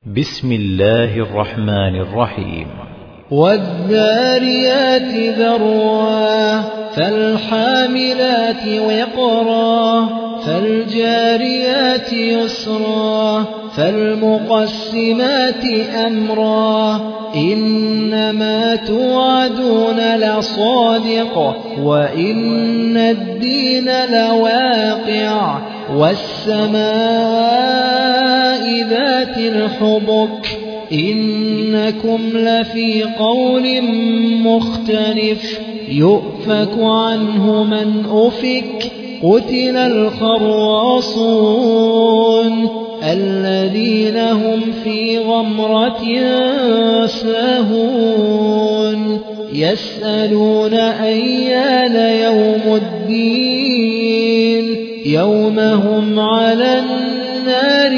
بسم الله الرحمن الرحيم. والذاريات ذروا فالحاملات وقرا فالجاريات يسرا فالمقسمات أمرا إنما توعدون لصادق وإن الدين لواقع والسماء ذات الحبك إنكم لفي قول مختلف يؤفك عنه من أفك قتل الخراصون الذين هم في غمرة ساهون يسألون أيان يوم الدين يوم هم على النار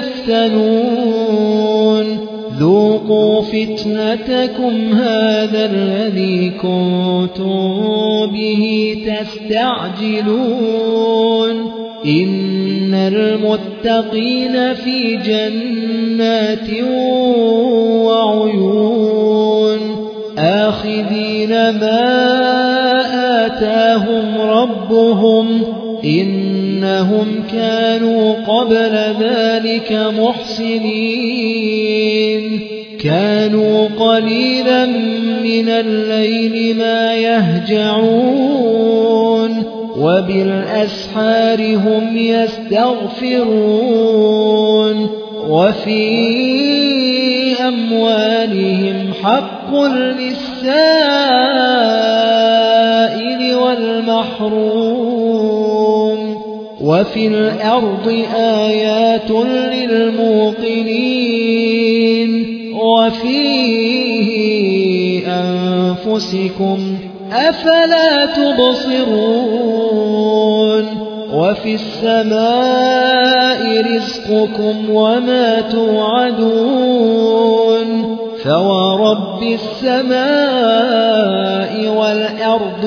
يفتنون ذوقوا فتنتكم هذا الذي كنتم به تستعجلون إن المتقين في جنات وعيون آخذين ما آتاهم ربهم إنهم كانوا قبل ذلك محسنين كانوا قليلا من الليل ما يهجعون وبالأسحار هم يستغفرون وفي أموالهم حق للسائل والمحروم وفي الأرض آيات للموقنين وفي أنفسكم أفلا تبصرون وفي السماء رزقكم وما توعدون فورب السماء والأرض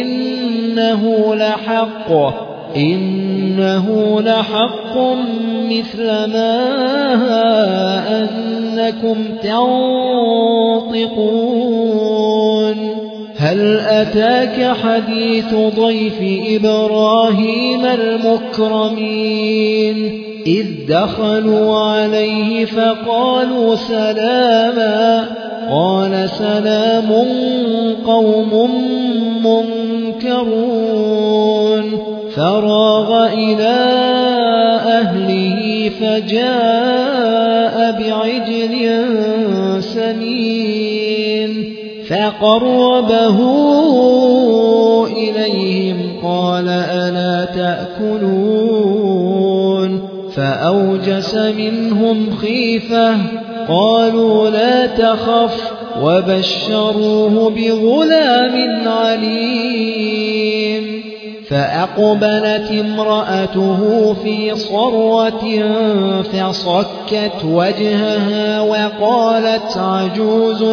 إنه لحق مثل ما أنكم تنطقون هل أتاك حديث ضيف إبراهيم المكرمين إذ دخلوا عليه فقالوا سلاما قال سلام قوم منكرون فراغ إلى أهله فجاء بعجل سمين فقربه إليهم قال ألا تأكلون فأوجس منهم خيفة قالوا لا تخف وبشروه بغلام عليم فأقبلت امرأته في صرة فصكت وجهها وقالت عجوز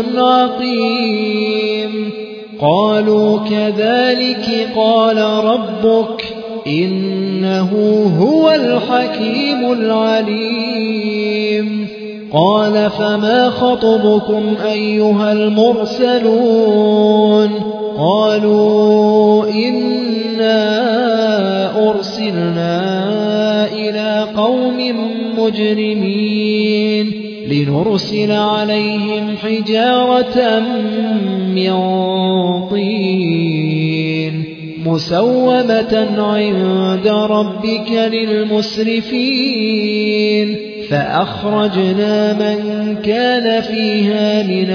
عقيم قالوا كذلك قال ربك إنه هو الحكيم العليم قال فما خطبكم أيها المرسلون قالوا إنا أرسلنا إلى قوم مجرمين لنرسل عليهم حجارة من طين مسومة عند ربك للمسرفين فأخرجنا من كان فيها من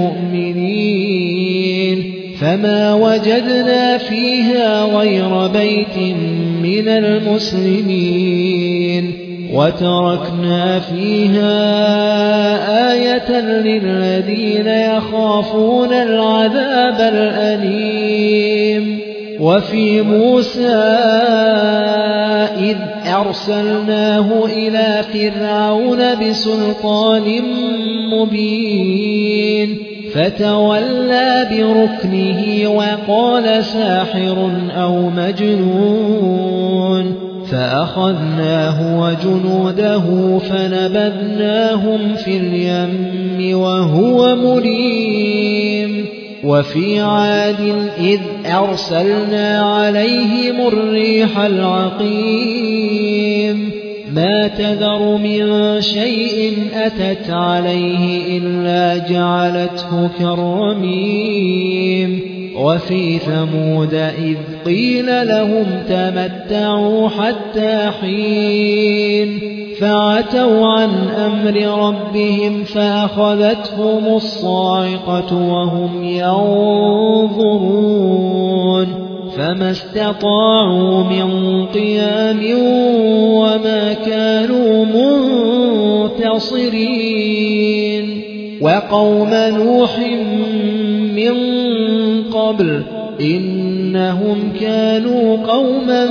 المؤمنين فما وجدنا فيها غير بيت من المسلمين وتركنا فيها آية للذين يخافون العذاب الأليم وفي موسى إذ أرسلناه إلى فرعون بسلطان مبين فتولى بركنه وقال ساحر أو مجنون فأخذناه وجنوده فنبذناهم في اليم وهو مليم وفي عاد إذ أرسلنا عليهم الريح العقيم ما تذر من شيء أتت عليه إلا جعلته كالرميم وفي ثمود إذ قيل لهم تمتعوا حتى حين فعتوا عن أمر ربهم فأخذتهم الصاعقة وهم ينظرون فما استطاعوا من قيام وما كانوا منتصرين وقوم نوح من قبل إنهم كانوا قوما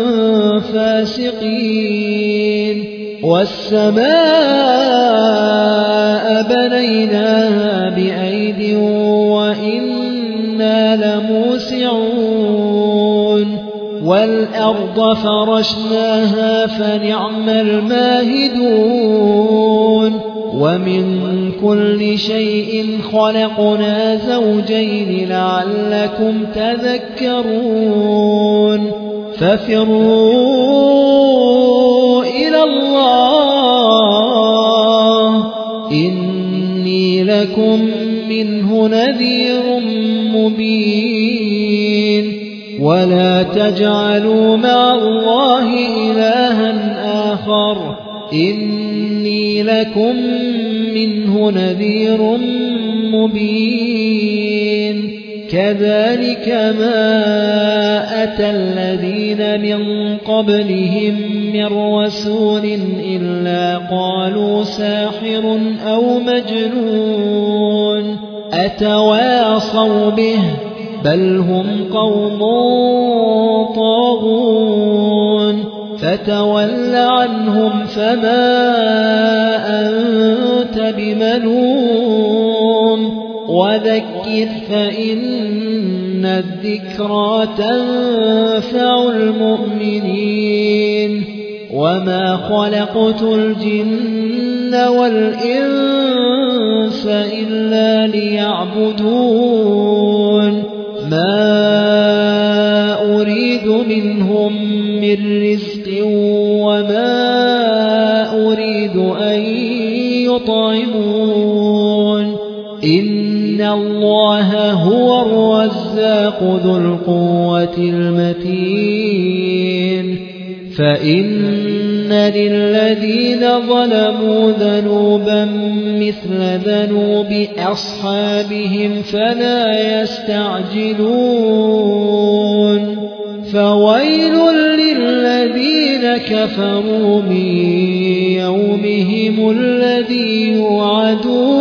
فاسقين والسماء بنيناها بأيد وإنا لموسعون والأرض فرشناها فنعم الماهدون ومن كل شيء خلقنا زوجين لعلكم تذكرون ففروا إلى الله إني لكم منه نذير مبين ولا تجعلوا مع الله إلها آخر إني لكم منه نذير مبين كذلك ما أتى الذين من قبلهم من رسول إلا قالوا ساحر أو مجنون أتواصوا به بل هم قوم طاغون فتول عنهم فما أنت بملوم وذكر فإن الذكرى تنفع المؤمنين وما خلقت الجن والإنس إلا ليعبدون ما أريد منهم من رزق وما أريد أن يطعمون إن الله هو الرزاق ذو القوة المتين فإن للذين ظلموا ذنوبا مثل ذنوب أصحابهم فلا يستعجلون فويل للذين كفروا من يومهم الذي يوعدون